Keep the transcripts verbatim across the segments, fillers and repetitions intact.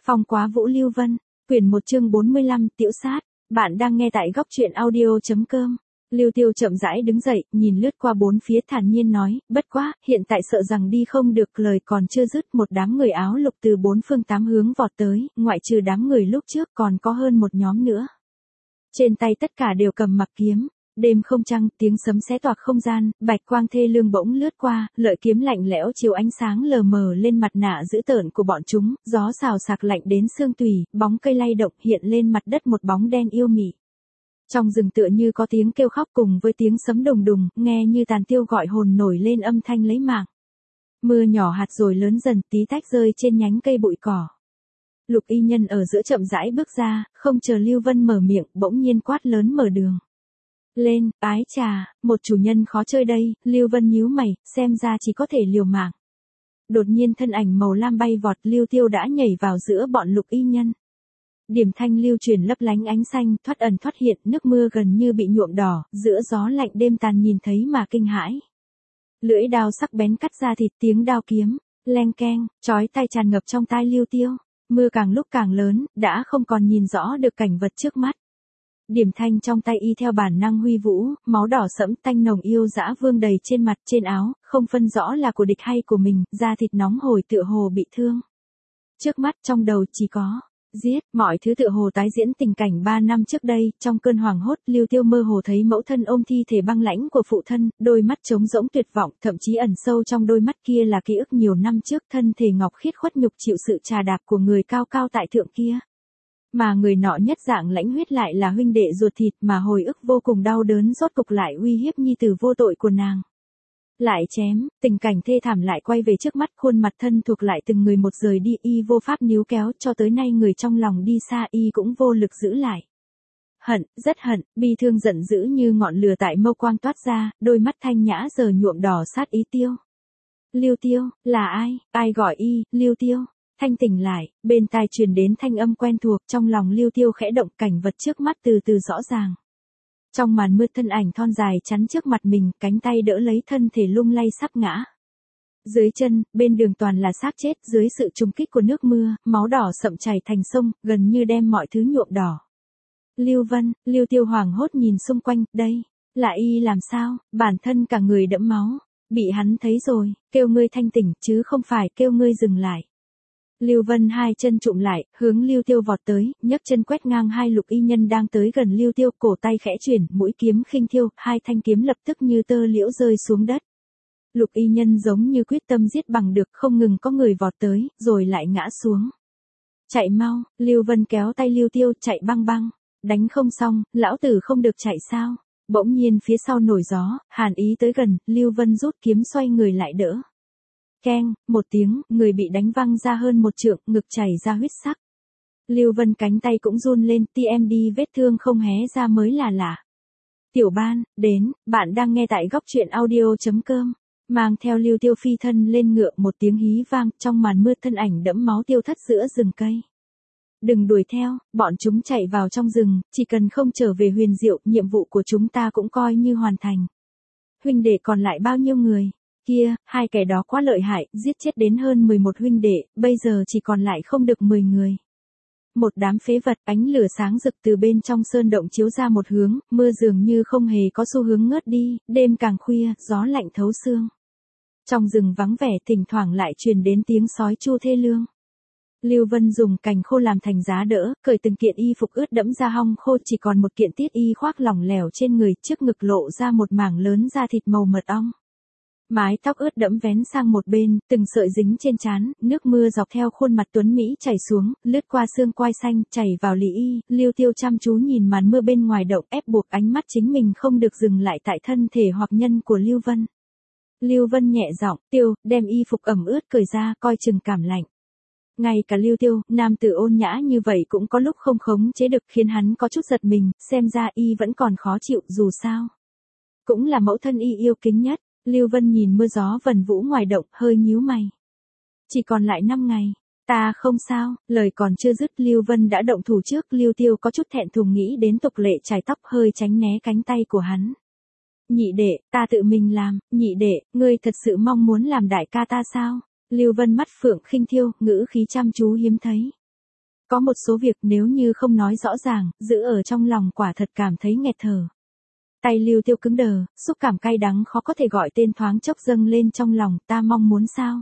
Phong Quá Vũ Lưu Vân, quyển một chương bốn mươi lăm, Tiểu Sát. Bạn đang nghe tại góc truyện audio chấm com. Lưu Tiêu chậm rãi đứng dậy, nhìn lướt qua bốn phía thản nhiên nói, bất quá, hiện tại sợ rằng đi không được, lời còn chưa dứt, một đám người áo lục từ bốn phương tám hướng vọt tới, ngoại trừ đám người lúc trước còn có hơn một nhóm nữa. Trên tay tất cả đều cầm mặc kiếm. Đêm không trăng, tiếng sấm xé toạc không gian, bạch quang thê lương bỗng lướt qua, lợi kiếm lạnh lẽo chiếu ánh sáng lờ mờ lên mặt nạ dữ tợn của bọn chúng, gió xào xạc lạnh đến xương tủy, bóng cây lay động hiện lên mặt đất một bóng đen yêu mị. Trong rừng tựa như có tiếng kêu khóc cùng với tiếng sấm đùng đùng, nghe như tàn tiêu gọi hồn nổi lên âm thanh lấy mạng. Mưa nhỏ hạt rồi lớn dần, tí tách rơi trên nhánh cây bụi cỏ. Lục Y Nhân ở giữa chậm rãi bước ra, không chờ Lưu Vân mở miệng, bỗng nhiên quát lớn mở đường. Lên, ái trà, một chủ nhân khó chơi đây, Lưu Vân nhíu mày, xem ra chỉ có thể liều mạng. Đột nhiên thân ảnh màu lam bay vọt, Lưu Tiêu đã nhảy vào giữa bọn Lục Y Nhân. Điểm thanh lưu truyền lấp lánh ánh xanh, thoát ẩn thoát hiện, nước mưa gần như bị nhuộm đỏ, giữa gió lạnh đêm tàn nhìn thấy mà kinh hãi. Lưỡi đao sắc bén cắt ra thịt, tiếng đao kiếm, leng keng, chói tai tràn ngập trong tai Lưu Tiêu. Mưa càng lúc càng lớn, đã không còn nhìn rõ được cảnh vật trước mắt. Điểm thanh trong tay y theo bản năng huy vũ, máu đỏ sẫm tanh nồng yêu dã vương đầy trên mặt trên áo, không phân rõ là của địch hay của mình, da thịt nóng hổi tựa hồ bị thương. Trước mắt trong đầu chỉ có giết, mọi thứ tựa hồ tái diễn tình cảnh ba năm trước đây, trong cơn hoảng hốt, Lưu Tiêu mơ hồ thấy mẫu thân ôm thi thể băng lãnh của phụ thân, đôi mắt trống rỗng tuyệt vọng, thậm chí ẩn sâu trong đôi mắt kia là ký ức nhiều năm trước, thân thể ngọc khiết khuất nhục chịu sự trà đạp của người cao cao tại thượng kia. Mà người nọ nhất dạng lãnh huyết lại là huynh đệ ruột thịt, mà hồi ức vô cùng đau đớn rốt cục lại uy hiếp nhi tử vô tội của nàng. Lại chém, tình cảnh thê thảm lại quay về trước mắt, khuôn mặt thân thuộc lại từng người một rời đi, y vô pháp níu kéo, cho tới nay người trong lòng đi xa y cũng vô lực giữ lại. Hận, rất hận, bi thương giận dữ như ngọn lửa tại mâu quang toát ra, đôi mắt thanh nhã giờ nhuộm đỏ sát ý Tiêu. Lưu Tiêu, là ai, ai gọi y, Lưu Tiêu? Thanh tỉnh lại, bên tai truyền đến thanh âm quen thuộc, trong lòng Lưu Tiêu khẽ động, cảnh vật trước mắt từ từ rõ ràng. Trong màn mưa thân ảnh thon dài chắn trước mặt mình, cánh tay đỡ lấy thân thể lung lay sắp ngã. Dưới chân, bên đường toàn là xác chết, dưới sự trùng kích của nước mưa, máu đỏ sậm chảy thành sông, gần như đem mọi thứ nhuộm đỏ. Lưu Vân, Lưu Tiêu hoảng hốt nhìn xung quanh, đây, là y làm sao, bản thân cả người đẫm máu, bị hắn thấy rồi, kêu ngươi thanh tỉnh, chứ không phải kêu ngươi dừng lại. Lưu Vân hai chân trụm lại, hướng Lưu Tiêu vọt tới, nhấc chân quét ngang hai Lục Y Nhân đang tới gần Lưu Tiêu, cổ tay khẽ chuyển, mũi kiếm khinh thiêu, hai thanh kiếm lập tức như tơ liễu rơi xuống đất. Lục Y Nhân giống như quyết tâm giết bằng được, không ngừng có người vọt tới, rồi lại ngã xuống. Chạy mau, Lưu Vân kéo tay Lưu Tiêu, chạy băng băng, đánh không xong, lão tử không được chạy sao? Bỗng nhiên phía sau nổi gió, hàn ý tới gần, Lưu Vân rút kiếm xoay người lại đỡ. Keng, một tiếng, người bị đánh văng ra hơn một trượng, ngực chảy ra huyết sắc. Lưu Vân cánh tay cũng run lên, tê em đê vết thương không hé ra mới là lạ. Tiểu Ban, đến, bạn đang nghe tại góc truyện audio chấm com. Mang theo Lưu Tiêu phi thân lên ngựa, một tiếng hí vang, trong màn mưa thân ảnh đẫm máu tiêu thất giữa rừng cây. Đừng đuổi theo, bọn chúng chạy vào trong rừng, chỉ cần không trở về Huyền Diệu, nhiệm vụ của chúng ta cũng coi như hoàn thành. Huynh đệ còn lại bao nhiêu người? Kia, hai kẻ đó quá lợi hại, giết chết đến hơn mười một huynh đệ, bây giờ chỉ còn lại không được mười người. Một đám phế vật, ánh lửa sáng rực từ bên trong sơn động chiếu ra một hướng, mưa dường như không hề có xu hướng ngớt đi, đêm càng khuya, gió lạnh thấu xương. Trong rừng vắng vẻ, thỉnh thoảng lại truyền đến tiếng sói tru thê lương. Lưu Vân dùng cành khô làm thành giá đỡ, cởi từng kiện y phục ướt đẫm ra hong khô, chỉ còn một kiện tiết y khoác lỏng lẻo trên người, trước ngực lộ ra một mảng lớn da thịt màu mật ong. Mái tóc ướt đẫm vén sang một bên, từng sợi dính trên trán, nước mưa dọc theo khuôn mặt tuấn mỹ chảy xuống, lướt qua xương quai xanh, chảy vào lý y, Lưu Tiêu chăm chú nhìn màn mưa bên ngoài động, ép buộc ánh mắt chính mình không được dừng lại tại thân thể hoặc nhân của Lưu Vân. Lưu Vân nhẹ giọng, Tiêu, đem y phục ẩm ướt cởi ra, coi chừng cảm lạnh. Ngay cả Lưu Tiêu, nam tử ôn nhã như vậy cũng có lúc không khống chế được, khiến hắn có chút giật mình, xem ra y vẫn còn khó chịu, dù sao cũng là mẫu thân y yêu kính nhất. Lưu Vân nhìn mưa gió vần vũ ngoài động, hơi nhíu mày. Chỉ còn lại năm ngày. Ta không sao, lời còn chưa dứt, Lưu Vân đã động thủ trước, Lưu Tiêu có chút thẹn thùng nghĩ đến tục lệ chải tóc, hơi tránh né cánh tay của hắn. Nhị đệ, ta tự mình làm, nhị đệ, ngươi thật sự mong muốn làm đại ca ta sao? Lưu Vân mắt phượng khinh thiêu, ngữ khí chăm chú hiếm thấy. Có một số việc nếu như không nói rõ ràng, giữ ở trong lòng quả thật cảm thấy nghẹt thở. Tay Lưu Tiêu cứng đờ, xúc cảm cay đắng khó có thể gọi tên thoáng chốc dâng lên trong lòng, ta mong muốn sao?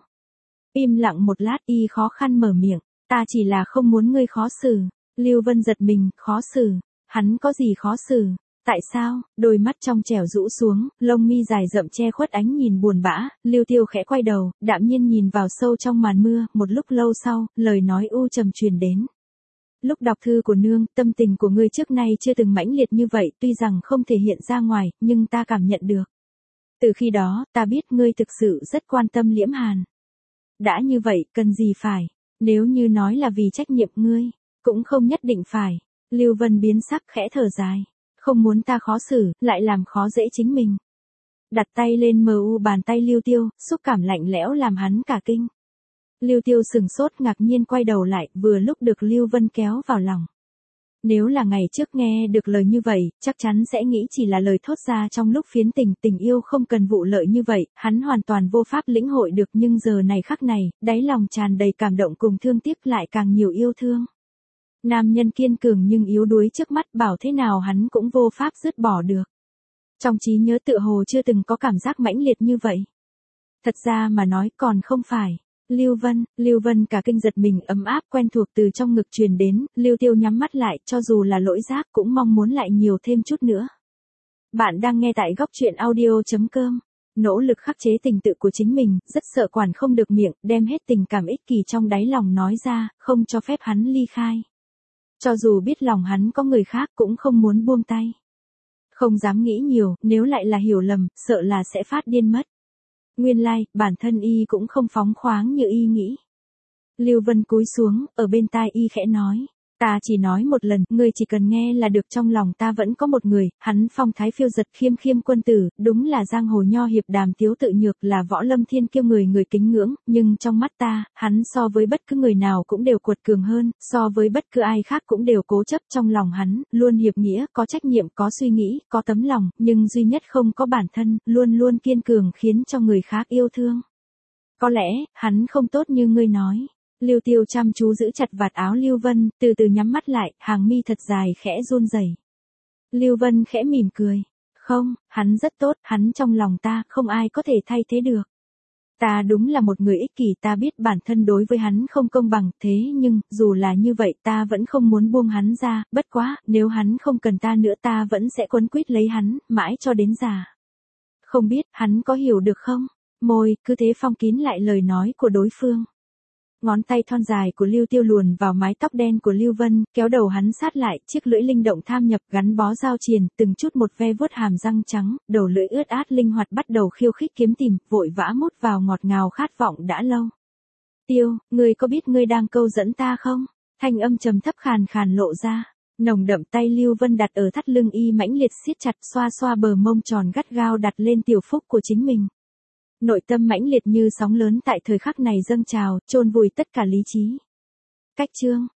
Im lặng một lát y khó khăn mở miệng, ta chỉ là không muốn ngươi khó xử. Lưu Vân giật mình, khó xử, hắn có gì khó xử? Tại sao? Đôi mắt trong trẻo rũ xuống, lông mi dài rậm che khuất ánh nhìn buồn bã, Lưu Tiêu khẽ quay đầu, đạm nhiên nhìn vào sâu trong màn mưa, một lúc lâu sau, lời nói u trầm truyền đến. Lúc đọc thư của nương, tâm tình của ngươi trước nay chưa từng mãnh liệt như vậy, tuy rằng không thể hiện ra ngoài, nhưng ta cảm nhận được. Từ khi đó, ta biết ngươi thực sự rất quan tâm Liễm Hàn. Đã như vậy, cần gì phải? Nếu như nói là vì trách nhiệm ngươi, cũng không nhất định phải. Lưu Vân biến sắc khẽ thở dài. Không muốn ta khó xử, lại làm khó dễ chính mình. Đặt tay lên mờ u bàn tay Lưu Tiêu, xúc cảm lạnh lẽo làm hắn cả kinh. Lưu Tiêu sừng sốt ngạc nhiên quay đầu lại, vừa lúc được Lưu Vân kéo vào lòng. Nếu là ngày trước nghe được lời như vậy, chắc chắn sẽ nghĩ chỉ là lời thốt ra trong lúc phiến tình, tình yêu không cần vụ lợi như vậy, hắn hoàn toàn vô pháp lĩnh hội được, nhưng giờ này khắc này, đáy lòng tràn đầy cảm động cùng thương tiếc lại càng nhiều yêu thương. Nam nhân kiên cường nhưng yếu đuối trước mắt, bảo thế nào hắn cũng vô pháp dứt bỏ được. Trong trí nhớ tựa hồ chưa từng có cảm giác mãnh liệt như vậy. Thật ra mà nói còn không phải. Lưu Vân, Lưu Vân cả kinh giật mình, ấm áp quen thuộc từ trong ngực truyền đến, Lưu Tiêu nhắm mắt lại, cho dù là lỗi giác cũng mong muốn lại nhiều thêm chút nữa. Bạn đang nghe tại góc truyện audio chấm com. Nỗ lực khắc chế tình tự của chính mình, rất sợ quản không được miệng, đem hết tình cảm ích kỷ trong đáy lòng nói ra, không cho phép hắn ly khai. Cho dù biết lòng hắn có người khác cũng không muốn buông tay. Không dám nghĩ nhiều, nếu lại là hiểu lầm, sợ là sẽ phát điên mất. Nguyên lai, like, bản thân y cũng không phóng khoáng như y nghĩ. Lưu Vân cúi xuống, ở bên tai y khẽ nói. Ta chỉ nói một lần, ngươi chỉ cần nghe là được, trong lòng ta vẫn có một người, hắn phong thái phiêu giật khiêm khiêm quân tử, đúng là giang hồ nho hiệp đàm tiếu tự nhược, là võ lâm thiên kiêu người người kính ngưỡng, nhưng trong mắt ta, hắn so với bất cứ người nào cũng đều cuột cường hơn, so với bất cứ ai khác cũng đều cố chấp, trong lòng hắn, luôn hiệp nghĩa, có trách nhiệm, có suy nghĩ, có tấm lòng, nhưng duy nhất không có bản thân, luôn luôn kiên cường khiến cho người khác yêu thương. Có lẽ, hắn không tốt như ngươi nói. Lưu Tiêu chăm chú giữ chặt vạt áo Lưu Vân, từ từ nhắm mắt lại, hàng mi thật dài khẽ run rẩy. Lưu Vân khẽ mỉm cười. Không, hắn rất tốt, hắn trong lòng ta, không ai có thể thay thế được. Ta đúng là một người ích kỷ, ta biết bản thân đối với hắn không công bằng, thế nhưng, dù là như vậy ta vẫn không muốn buông hắn ra, bất quá, nếu hắn không cần ta nữa ta vẫn sẽ quấn quýt lấy hắn, mãi cho đến già. Không biết, hắn có hiểu được không? Môi, cứ thế phong kín lại lời nói của đối phương. Ngón tay thon dài của Lưu Tiêu luồn vào mái tóc đen của Lưu Vân, kéo đầu hắn sát lại, chiếc lưỡi linh động tham nhập gắn bó giao triền, từng chút một ve vuốt hàm răng trắng, đầu lưỡi ướt át linh hoạt bắt đầu khiêu khích kiếm tìm, vội vã mút vào ngọt ngào khát vọng đã lâu. Tiêu, ngươi có biết ngươi đang câu dẫn ta không? Thanh âm trầm thấp khàn khàn lộ ra. Nồng đậm tay Lưu Vân đặt ở thắt lưng y mãnh liệt siết chặt, xoa xoa bờ mông tròn gắt gao đặt lên tiểu phúc của chính mình. Nội tâm mãnh liệt như sóng lớn tại thời khắc này dâng trào, chôn vùi tất cả lý trí. Cách chương